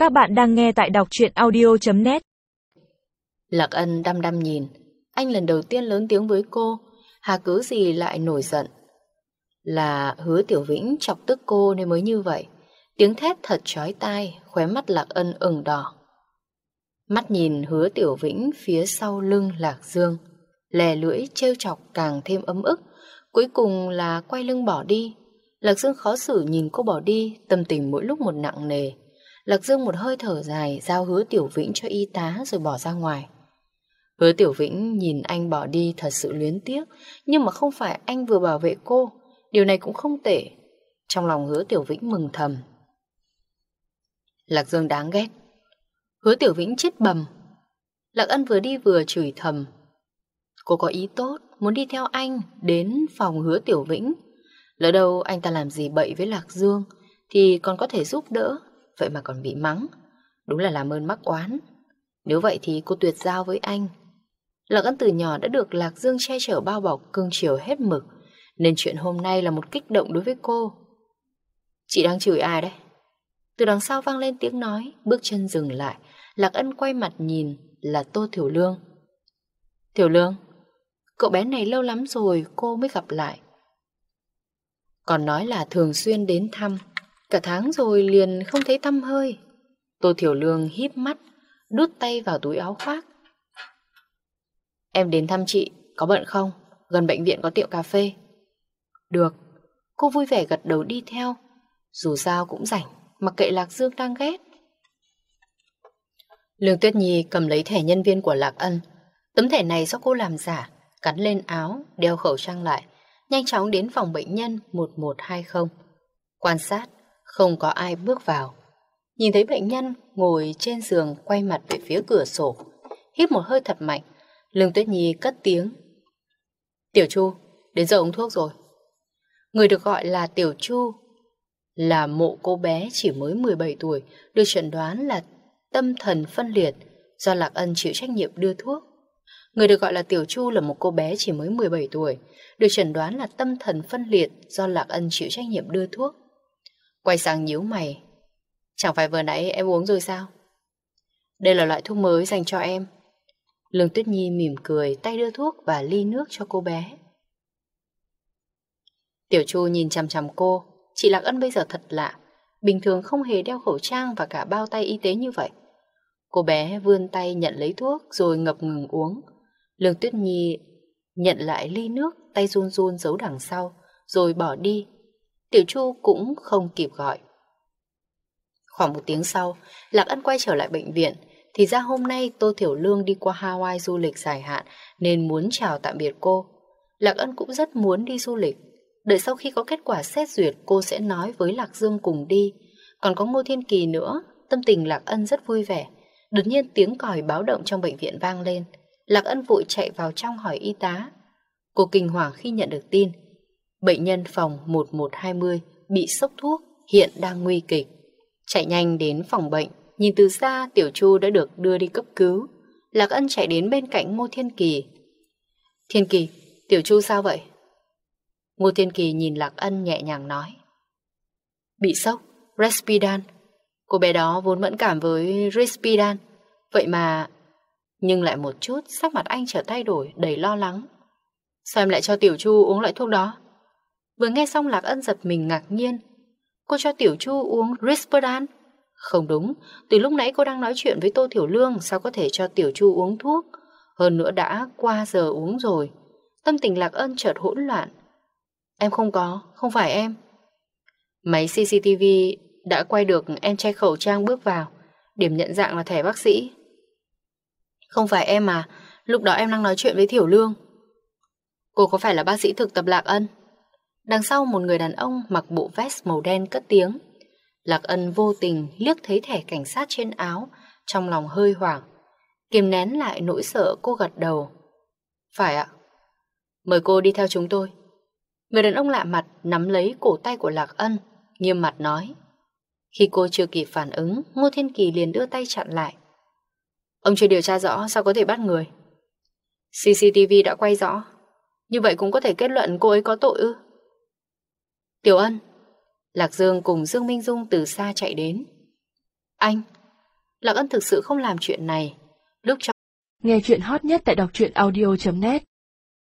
Các bạn đang nghe tại đọc truyện audio.net. Lạc Ân đăm đăm nhìn. Anh lần đầu tiên lớn tiếng với cô, hà cứ gì lại nổi giận. Là Hứa Tiểu Vĩnh chọc tức cô nên mới như vậy. Tiếng thét thật chói tai, khóe mắt Lạc Ân ửng đỏ. Mắt nhìn Hứa Tiểu Vĩnh phía sau lưng Lạc Dương, lè lưỡi trêu chọc càng thêm ấm ức. Cuối cùng là quay lưng bỏ đi. Lạc Dương khó xử nhìn cô bỏ đi, tâm tình mỗi lúc một nặng nề. Lạc Dương một hơi thở dài, giao Hứa Tiểu Vĩnh cho y tá rồi bỏ ra ngoài. Hứa Tiểu Vĩnh nhìn anh bỏ đi thật sự luyến tiếc, nhưng mà không phải anh vừa bảo vệ cô, điều này cũng không tệ. Trong lòng Hứa Tiểu Vĩnh mừng thầm. Lạc Dương đáng ghét. Hứa Tiểu Vĩnh chết bầm. Lạc Ân vừa đi vừa chửi thầm. Cô có ý tốt, muốn đi theo anh đến phòng Hứa Tiểu Vĩnh. Lỡ đâu anh ta làm gì bậy với Lạc Dương thì còn có thể giúp đỡ, vậy mà còn bị mắng. Đúng là làm ơn mắc oán. Nếu vậy thì cô tuyệt giao với anh. Lạc Ân từ nhỏ đã được Lạc Dương che chở bao bọc cưng chiều hết mực, nên chuyện hôm nay là một kích động đối với cô. Chị đang chửi ai đấy? Từ đằng sau vang lên tiếng nói. Bước chân dừng lại. Lạc Ân quay mặt nhìn là Tô Thiểu Lương. Thiểu Lương, cậu bé này lâu lắm rồi cô mới gặp lại. Còn nói là thường xuyên đến thăm, cả tháng rồi liền không thấy tăm hơi. Tô Thiểu Lương híp mắt, đút tay vào túi áo khoác. Em đến thăm chị, có bận không? Gần bệnh viện có tiệm cà phê. Được. Cô vui vẻ gật đầu đi theo. Dù sao cũng rảnh, mặc kệ Lạc Dương đang ghét. Lương Tuyết Nhi cầm lấy thẻ nhân viên của Lạc Ân. Tấm thẻ này do cô làm giả, cắn lên áo, đeo khẩu trang lại, nhanh chóng đến phòng bệnh nhân 1120. Quan sát, không có ai bước vào. Nhìn thấy bệnh nhân ngồi trên giường quay mặt về phía cửa sổ, hít một hơi thật mạnh, Lương Tuyết Nhi cất tiếng. Tiểu Chu, đến giờ uống thuốc rồi. Người được gọi là Tiểu Chu là mộ cô bé chỉ mới 17 tuổi, được chẩn đoán là tâm thần phân liệt, do Lạc Ân chịu trách nhiệm đưa thuốc. Người được gọi là Tiểu Chu là một cô bé chỉ mới 17 tuổi, được chẩn đoán là tâm thần phân liệt, do Lạc Ân chịu trách nhiệm đưa thuốc. Quay sang nhíu mày. Chẳng phải vừa nãy em uống rồi sao? Đây là loại thuốc mới dành cho em. Lương Tuyết Nhi mỉm cười, tay đưa thuốc và ly nước cho cô bé. Tiểu Chu nhìn chằm chằm cô. Chị Lạc Ân bây giờ thật lạ, bình thường không hề đeo khẩu trang và cả bao tay y tế như vậy. Cô bé vươn tay nhận lấy thuốc rồi ngập ngừng uống. Lương Tuyết Nhi nhận lại ly nước, tay run run giấu đằng sau, rồi bỏ đi. Tiểu Chu cũng không kịp gọi. Khoảng 1 tiếng sau, Lạc Ân quay trở lại bệnh viện. Thì ra hôm nay Tô Thiểu Lương đi qua Hawaii du lịch dài hạn nên muốn chào tạm biệt cô. Lạc Ân cũng rất muốn đi du lịch. Đợi sau khi có kết quả xét duyệt, cô sẽ nói với Lạc Dương cùng đi. Còn có Ngô Thiên Kỳ nữa. Tâm tình Lạc Ân rất vui vẻ. Đột nhiên tiếng còi báo động trong bệnh viện vang lên. Lạc Ân vội chạy vào trong hỏi y tá. Cô kinh hoàng khi nhận được tin bệnh nhân phòng 1120 bị sốc thuốc, hiện đang nguy kịch. Chạy nhanh đến phòng bệnh, nhìn từ xa Tiểu Chu đã được đưa đi cấp cứu. Lạc Ân chạy đến bên cạnh Ngô Thiên Kỳ. Thiên Kỳ, Tiểu Chu sao vậy? Ngô Thiên Kỳ nhìn Lạc Ân nhẹ nhàng nói. Bị sốc, Respidan. Cô bé đó vốn mẫn cảm với Respidan. Vậy mà... Nhưng lại một chút, sắc mặt anh trở thay đổi, đầy lo lắng. Sao em lại cho Tiểu Chu uống loại thuốc đó? Vừa nghe xong Lạc Ân giật mình ngạc nhiên. Cô cho Tiểu Chu uống Risperdal? Không đúng, từ lúc nãy cô đang nói chuyện với Tô Thiểu Lương, sao có thể cho Tiểu Chu uống thuốc? Hơn nữa đã qua giờ uống rồi. Tâm tình Lạc Ân chợt hỗn loạn. Em không phải em. Máy CCTV đã quay được em che khẩu trang bước vào, điểm nhận dạng là thẻ bác sĩ. Không phải em mà, lúc đó em đang nói chuyện với Thiểu Lương. Cô có phải là bác sĩ thực tập Lạc Ân? Đằng sau một người đàn ông mặc bộ vest màu đen cất tiếng. Lạc Ân vô tình liếc thấy thẻ cảnh sát trên áo, trong lòng hơi hoảng. Kiềm nén lại nỗi sợ, cô gật đầu. Phải ạ. Mời cô đi theo chúng tôi. Người đàn ông lạ mặt nắm lấy cổ tay của Lạc Ân, nghiêm mặt nói. Khi cô chưa kịp phản ứng, Ngô Thiên Kỳ liền đưa tay chặn lại. Ông chưa điều tra rõ, sao có thể bắt người? CCTV đã quay rõ. Như vậy cũng có thể kết luận cô ấy có tội ư? Tiểu Ân. Lạc Dương cùng Dương Minh Dung từ xa chạy đến. Anh, Lạc Ân thực sự không làm chuyện này. Lúc cho Nghe chuyện hot nhất tại đọc truyện audio.net